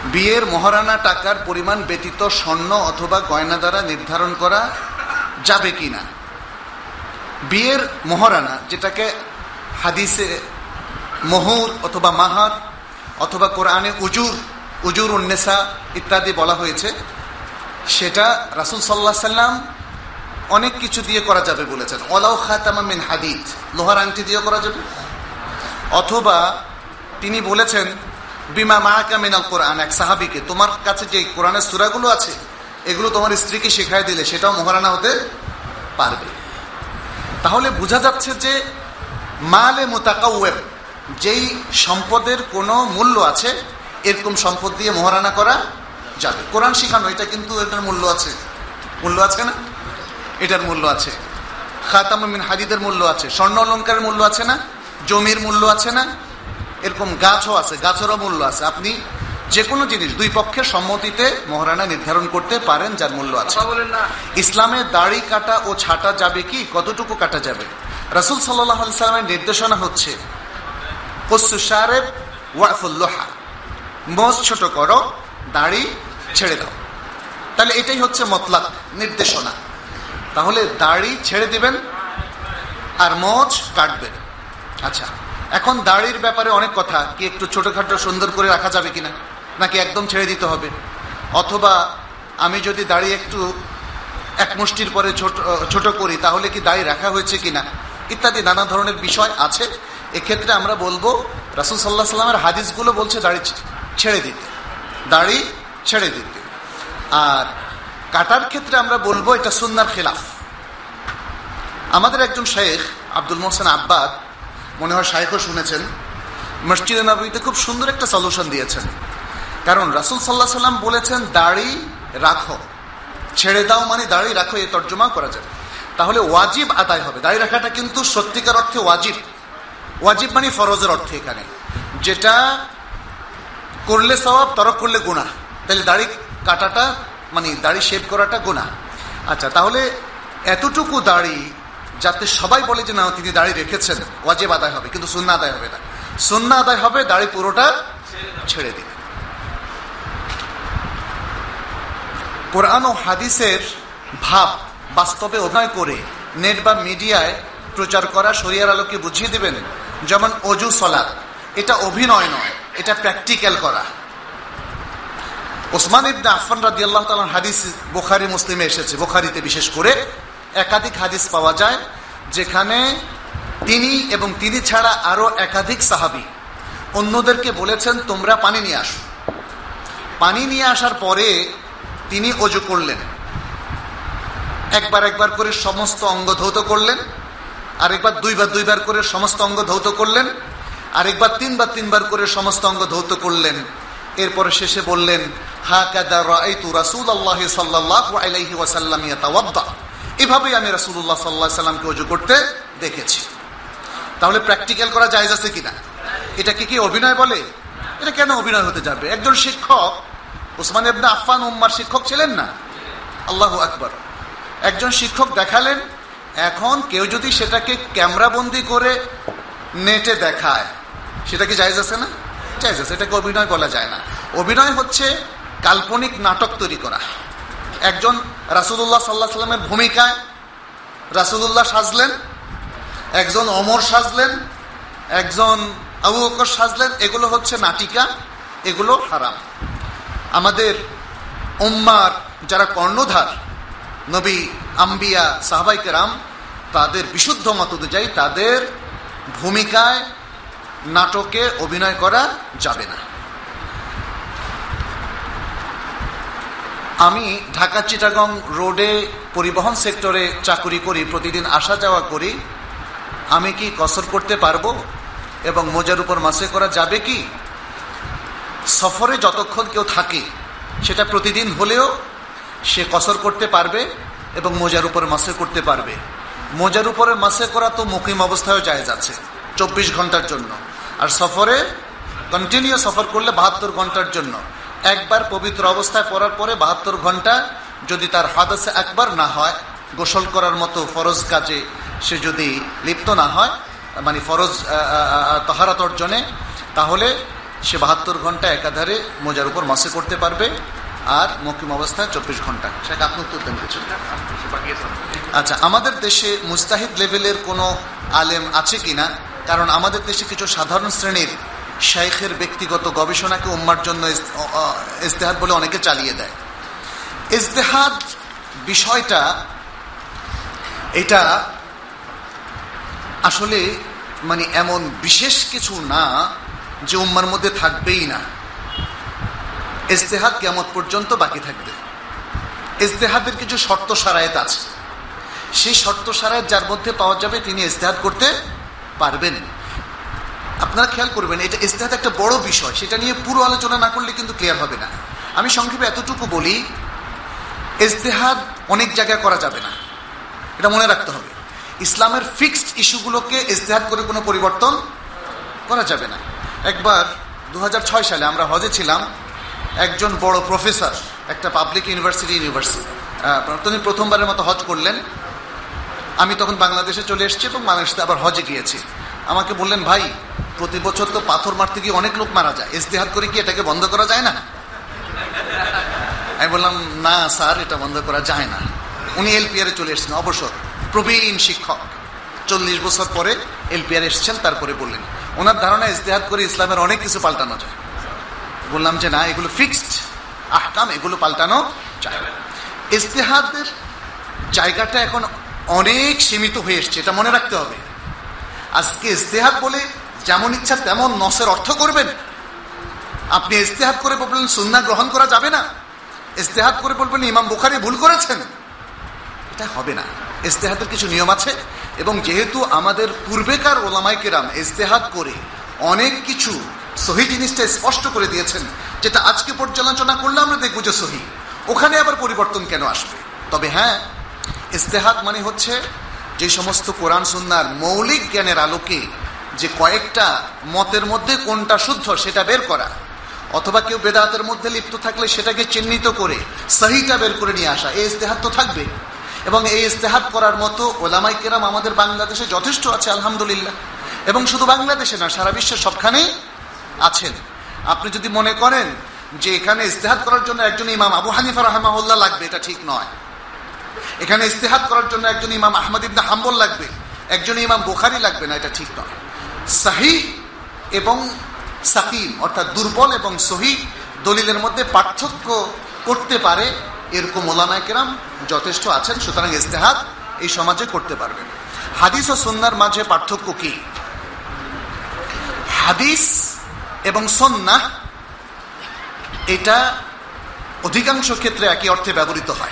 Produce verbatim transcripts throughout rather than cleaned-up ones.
বিয়ের মহারানা টাকার পরিমাণ ব্যতীত স্বর্ণ অথবা গয়না দ্বারা নির্ধারণ করা যাবে কিনা? বিয়ের মহারানা, যেটাকে হাদিসে মোহর অথবা মাহার অথবা কোরআনে উজুর উজুর উন্নেসা ইত্যাদি বলা হয়েছে, সেটা রাসূল সাল্লাল্লাহু আলাইহি সাল্লাম অনেক কিছু দিয়ে করা যাবে বলেছেন। ওয়ালাউ খাতামান মিন হাদিদ, লোহার আংটি দিয়ে করা যাবে। অথবা তিনি বলেছেন বিমা মাআকা মিনাল কোরআন, এক সাহাবীকে, তোমার কাছে যে কোরআনের সূরাগুলো আছে এগুলো তোমার স্ত্রীকে শেখায় দিলে সেটাও মহারানা হতে পারবে। তাহলে বোঝা যাচ্ছে যে মালে মুতাকাওয়িব, যেই সম্পদের কোনো মূল্য আছে এরকম সম্পদ দিয়ে মহারানা করা যাবে। কোরআন শেখানো, এটা কিন্তু এটার মূল্য আছে, মূল্য আছে না? এটার মূল্য আছে। খাতাম মিন হাদিদের মূল্য আছে, স্বর্ণ অলংকারের মূল্য আছে না? জমির মূল্য আছে না? এরকম গাছও আছে, গাছেরও মূল্য আছে। আপনি যে কোনো জিনিস দুই পক্ষের সম্মতিতে মহারানা নির্ধারণ করতে পারেন যার মূল্য আছে। ইসলামে দাড়ি কাটা ও ছাটা যাবে কি? কতটুকু কাটা যাবে? রাসূল সাল্লাল্লাহু আলাইহি সাল্লামের নির্দেশনা হচ্ছে কসসু শারিব ওয়াফুল লোহা, মোচ ছোট করো, দাড়ি ছেড়ে দাও। তাহলে এটাই হচ্ছে মতলাক নির্দেশনা। তাহলে দাড়ি ছেড়ে দিবেন আর মোচ কাটবেন। আচ্ছা, এখন দাড়ির ব্যাপারে অনেক কথা, কি একটু ছোটখাটো সুন্দর করে রাখা যাবে কিনা, নাকি একদম ছেড়ে দিতে হবে? অথবা আমি যদি দাড়ি একটু এক মুষ্টির পরে ছোট ছোট করি তাহলে কি দাড়ি রাখা হয়েছে কিনা, ইত্যাদি নানা ধরনের বিষয় আছে। এক্ষেত্রে আমরা বলবো রাসূল সাল্লাল্লাহু আলাইহি সাল্লামের হাদিসগুলো বলছে দাড়ি ছেড়ে দিতে, দাড়ি ছেড়ে দিতে। আর কাটার ক্ষেত্রে আমরা বলবো এটা সুন্নাহর খেলাফ। আমাদের একজন শেখ আব্দুল মোহসেন আব্বাদ, মনে হয় শাইখও শুনেছেন, মসজিদে নববীতে খুব সুন্দর একটা সলিউশন দিয়েছেন। কারণ রাসূল সাল্লাল্লাহু আলাইহি সাল্লাম বলেছেন দাড়ি রাখো, ছেড়ে দাও মানে দাড়ি রাখো, এই তর্জমা করা যাবে। তাহলে ওয়াজিব আদায় হবে। দাড়ি রাখাটা কিন্তু সত্যিকার অর্থে ওয়াজিব। ওয়াজিব মানে ফরজের অর্থে, এখানে যেটা করলে সওয়াব, তরক করলে গুনাহ। তাহলে দাড়ি কাটাটা মানে দাড়ি শেভ করাটা গুনাহ। আচ্ছা, তাহলে এতটুকু দাড়ি যাতে সবাই বলে যে না তিনি দাড়ি রেখেছেন, ওয়াজিব আদায় হবে, কিন্তু সুন্নাহ আদায় হবে না। সুন্নাহ আদায় হবে দাড়ি পুরোটা ছেড়ে দিবে। কোরআন ও হাদিসের ভাব বাস্তবে অভিনয় করে নেট বা মিডিয়ায় প্রচার করা শরিয়ার আলোকে বুঝিয়ে দিবেন। যেমন অজু সালাত, এটা অভিনয় নয়, এটা প্র্যাকটিক্যাল করা। ওসমান ইবনে আফফান রাদিয়াল্লাহু তাআলা হাদিস বুখারী মুসলিমে এসেছে, বুখারীতে বিশেষ করে একাধিক হাদিস পাওয়া যায় যেখানে তিনি এবং তিনি ছাড়া আরো একাধিক সাহাবী অন্যদেরকে বলেছেন তোমরা পানি নিয়ে আসো। পানি নিয়ে আসার পরে তিনি অজু করলেন, একবার একবার করে সমস্ত অঙ্গ ধৌত করলেন, আরেকবার দুইবার দুইবার করে সমস্ত অঙ্গ ধৌত করলেন, আরেকবার তিনবার তিনবার করে সমস্ত অঙ্গ ধৌত করলেন। এরপরে শেষে বললেন হাকাদা রাআইতু রাসূলুল্লাহ সাল্লাল্লাহু আলাইহি ওয়াসাল্লাম ইয়াতাওয়াদ্দা, এভাবেই আমি রাসূলুল্লাহ সাল্লাল্লাহু আলাইহি ওয়াসাল্লামকে ওযু করতে দেখেছি। তাহলে প্র্যাকটিক্যাল করা জায়েজ আছে কিনা? এটা কি কি অভিনয় বলে? এটা কেন অভিনয় হতে যাবে? একজন শিক্ষক, ওসমান ইবনে আফফান উম্মার শিক্ষক ছিলেন না? আল্লাহু আকবার। একজন শিক্ষক দেখালেন, এখন কেউ যদি সেটাকে ক্যামেরাবন্দি করে নেটে দেখায় সেটা কি জায়েজ আছে না? জায়েজ আছে। এটাকে অভিনয় বলা যায় না। অভিনয় হচ্ছে কাল্পনিক নাটক তৈরি করা। একজন রাসূলুল্লাহ সাল্লাল্লাহু আলাইহি ওয়াসাল্লামের ভূমিকায় রাসূলুল্লাহ সাজলেন, একজন ওমর সাজলেন, একজন আবু বকর সাজলেন, এগুলো হচ্ছে নাটিকা, এগুলো হারাম। আমাদের উম্মার যারা কর্ণধার, নবী, আম্বিয়া, সাহাবায়ে কেরাম, তাদের বিশুদ্ধ মত অনুযায়ী তাদের ভূমিকায় নাটকে অভিনয় করা যাবে না। আমি ঢাকা চিটাগং রোডে পরিবহন সেক্টরে চাকুরি করি, প্রতিদিন আসা যাওয়া করি। আমি কি কসর করতে পারবো এবং মোজার উপর মাসে করা যাবে কি? সফরে যতক্ষণ কেউ থাকে সেটা প্রতিদিন হলেও সে কসর করতে পারবে এবং মোজার উপর মাসে করতে পারবে। মোজার উপরে মাসে করা তো মুকিম অবস্থায়ও জায়েজ আছে চব্বিশ ঘন্টার জন্য, আর সফরে কন্টিনিউ সফর করলে বাহাত্তর ঘন্টার জন্য। একবার পবিত্র অবস্থায় পড়ার পরে বাহাত্তর ঘন্টা যদি তার হাদাসে একবার না হয়, গোসল করার মতো ফরজ কাজে সে যদি লিপ্ত না হয়, মানে ফরজ তাহারাত অর্জনে, তাহলে সে বাহাত্তর ঘন্টা একাধারে মোজার উপর মাসে করতে পারবে, আর মুকিম অবস্থায় চব্বিশ ঘন্টা। সেটা আপনি উত্তর দেন কিছু। আচ্ছা, আমাদের দেশে মুস্তাহিদ লেভেলের কোনো আলেম আছে কিনা? কারণ আমাদের দেশে কিছু সাধারণ শ্রেণীর শাইখের ব্যক্তিগত গবেষণাকে উম্মার জন্য ইজতেহাদ বলে অনেকে চালিয়ে দেয়। ইজতেহাদ বিষয়টা এটা আসলে মানে এমন বিশেষ কিছু না যে উম্মার মধ্যে থাকবেই না। ইজতেহাদ কিয়ামত পর্যন্ত বাকি থাকবে। ইজতেহাদের কিছু শর্ত শারায়েত আছে, সেই শর্ত শারায়েত যার মধ্যে পাওয়া যাবে তিনি ইজতেহাদ করতে পারবেন। আপনারা খেয়াল করবেন, এটা ইজতেহাদ একটা বড় বিষয়, সেটা নিয়ে পুরো আলোচনা না করলে কিন্তু ক্লিয়ার হবে না। আমি সংক্ষেপে এতটুকু বলি, ইজতেহাদ অনেক জায়গায় করা যাবে না, এটা মনে রাখতে হবে। ইসলামের ফিক্সড ইস্যুগুলোকে ইজতেহাদ করে কোনো পরিবর্তন করা যাবে না। একবার দু হাজার ছয় সালে আমরা হজে ছিলাম, একজন বড় প্রফেসর একটা পাবলিক ইউনিভার্সিটি ইউনিভার্সিটি তিনি প্রথমবারের মতো হজ করলেন। আমি তখন বাংলাদেশে চলে এসেছি এবং বাংলাদেশে আবার হজে গিয়েছি। আমাকে বললেন, ভাই প্রতি বছর তো পাথর মারতে গিয়ে অনেক লোক মারা যায়, ইজতেহাদ করে কি এটাকে বন্ধ করা যায় না? আমি বললাম, না স্যার, এটা বন্ধ করা যায় না। উনি এলপিআরে চলে এসেছেন, অবসর প্রবীণ শিক্ষক, চল্লিশ বছর পরে এলপিআর এসেছেন। তারপরে বললেন ওনার ধারণা ইজতেহাদ করে ইসলামের অনেক কিছু পাল্টানো যায়। বললাম যে না, এগুলো ফিক্সড আহকাম, এগুলো পাল্টানো যায় না। ইজতেহাদের জায়গাটা এখন অনেক সীমিত হয়ে এসছে, এটা মনে রাখতে হবে। আজকে ইজতেহাদ বলে যেমন ইচ্ছা তেমন নসের অর্থ করবেন। আপনি ইজতেহাদ করে বলবেন সুন্নাহ গ্রহণ করা যাবে না, ইজতেহাদ করে বলবেন ইমাম বুখারী ভুল করেছেন, এটা হবে না। ইজতেহাদের কিছু নিয়ম আছে, এবং যেহেতু আমাদের পূর্বেকার ওলামায়ে কেরাম ইজতেহাদ করে অনেক কিছু সহি জিনিসটা স্পষ্ট করে দিয়েছেন, যেটা আজকে পর্যালোচনা করলে আমরা দেখব যে সহি, ওখানে আবার পরিবর্তন কেন আসবে? তবে হ্যাঁ, ইজতেহাদ মানে হচ্ছে যে সমস্ত কোরআন সুন্নাহর মৌলিক জ্ঞানের আলোকে যে কয়েকটা মতের মধ্যে কোনটা শুদ্ধ সেটা বের করা, অথবা কেউ বেদাতের মধ্যে লিপ্ত থাকলে সেটাকে চিহ্নিত করে সহিটা বের করে নিয়ে আসা, এই ইজতেহাদ তো থাকবে। এবং এই ইজতেহাদ করার মতো ওলামায়ে কেরাম আমাদের বাংলাদেশে যথেষ্ট আছে, আলহামদুলিল্লাহ। এবং শুধু বাংলাদেশে না, সারা বিশ্বের সবখানেই আছেন। আপনি যদি মনে করেন যে এখানে ইজতেহাদ করার জন্য একজন ইমাম আবু হানিফা রাহিমাহুল্লাহ লাগবে, এটা ঠিক নয়। এখানে ইজতেহাদ করার জন্য একজন ইমাম আহমদ ইবনে হাম্বল লাগবে, একজন ইমাম বুখারী লাগবে না, এটা ঠিক নয়। সহিহ এবং সাকিম অর্থাৎ দুর্বল এবং সহিহ দলিলের মধ্যে পার্থক্য করতে পারে এরকম ওলামায়ে কেরাম যথেষ্ট আছেন। সুতরাং ইজতেহাদ এই সমাজে করতে পারবেন। হাদিস ও সুন্নাহর মাঝে পার্থক্য কি? হাদিস এবং সুন্নাহ এটা অধিকাংশ ক্ষেত্রে একই অর্থে ব্যবহৃত হয়,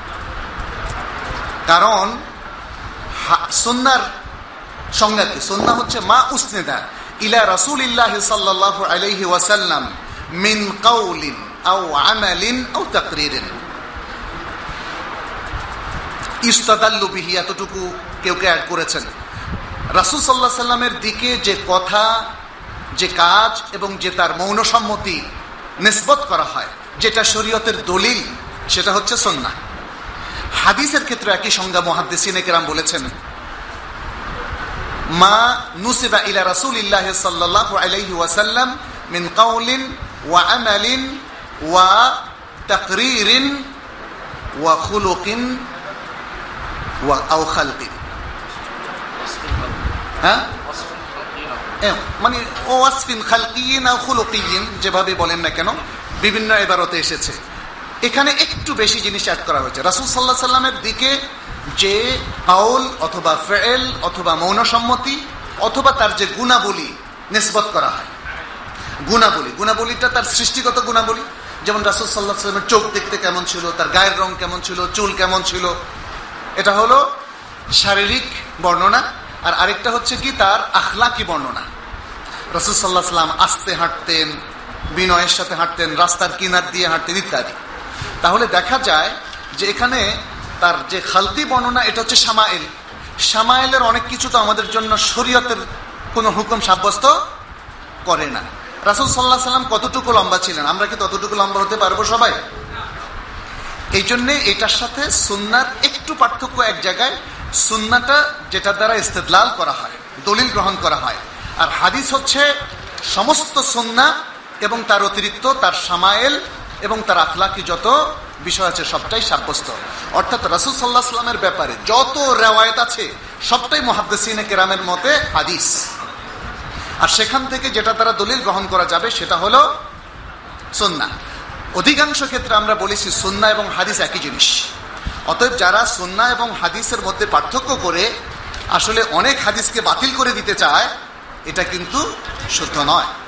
কারণ সুন্নাহর সংজ্ঞা কি? সুন্নাহ হচ্ছে মা উসনিদা ইলা রাসূলিল্লাহ সাল্লাল্লাহু আলাইহি ওয়াসাল্লাম মিন কাউলিন আও আমালিন আও তাকরীরিন ইস্তাদাল্লু বিহি, এতটুকু কেউ কে অ্যাড করেছেন। রাসূল সাল্লাল্লাহু আলাইহি সাল্লামের দিকে যে কথা, যে কাজ এবং যে তার মৌন সম্মতি নিসবত করা হয়, যেটা শরীয়তের দলিল, সেটা হচ্ছে সুন্নাহ। হাদিসের ক্ষেত্রে একই সংজ্ঞা মুহাদ্দিসিনে কেরাম বলেছেন, মা নুসিবা ইলা রাসূলিল্লাহি সাল্লাল্লাহু আলাইহি ওয়াসাল্লাম মিন কাউলিন ওয়া আমালিন ওয়া তাকরীরিন ওয়া খুলুকিন ওয়া আও খালকিন। হ্যাঁ, মানে ওয়াসফিন খালকিয়িন আও খুলুকিয়িন, যেভাবে বলেন না কেন, বিভিন্ন ইবারতে এসেছে। এখানে একটু বেশি জিনিস অ্যাড করা হয়েছে। রাসূল সাল্লাল্লাহু আলাইহি সাল্লামের দিকে যে কাউল অথবা ফেল অথবা মৌন সম্মতি অথবা তার যে গুণাবলী নিসবত করা হয়, গুণাবলী গুণাবলীটা তার সৃষ্টিগত গুণাবলী, যেমন রাসূল সাল্লাল্লাহু আলাইহি সাল্লামের চোখ দেখতে কেমন ছিল, তার গায়ের রং কেমন ছিল, চুল কেমন ছিল, এটা হলো শারীরিক বর্ণনা। আর আরেকটা হচ্ছে কি, তার আখলাকি বর্ণনা। রাসূল সাল্লাল্লাহু আলাইহি সাল্লাম আস্তে হাঁটতেন, বিনয়ের সাথে হাঁটতেন, রাস্তার কিনার দিয়ে হাঁটতেন ইত্যাদি। তাহলে দেখা যায় যে এখানে তার যে খালকি বর্ণনা, এটা হচ্ছে শামাইল। শামাইলের অনেক কিছু তো আমাদের জন্য শরীয়তের কোনো হুকুম সাব্যস্ত করে না। রাসূল সাল্লাল্লাহু আলাইহি সাল্লাম কতটুকু লম্বা ছিলেন, আমরা কি ততটুকু লম্বা হতে পারবো সবাই? এই জন্য এটার সাথে সুন্নাহর একটু পার্থক্য এক জায়গায়। সুন্নাহটা যেটা দ্বারা ইস্তেদলাল করা হয়, দলিল গ্রহণ করা হয়, আর হাদিস হচ্ছে সমস্ত সুন্নাহ এবং তার অতিরিক্ত তার শামায়েল এবং তার আখলাকি যত বিষয় আছে সবটাই সাব্যস্ত। অর্থাৎ রাসূল সাল্লাল্লাহু আলাইহি ওয়াসাল্লামের ব্যাপারে যত রিওয়ায়াত আছে সবটাই মুহাদ্দিসিনে কেরামের মতে হাদিস, আর সেখান থেকে যেটা দ্বারা দলিল গ্রহণ করা যাবে সেটা হলো সুন্নাহ। অধিকাংশ ক্ষেত্রে আমরা বলেছি সুন্নাহ এবং হাদিস একই জিনিস। অতএব যারা সুন্নাহ এবং হাদিসের মধ্যে পার্থক্য করে আসলে অনেক হাদিসকে বাতিল করে দিতে চায়, এটা কিন্তু শুদ্ধ নয়।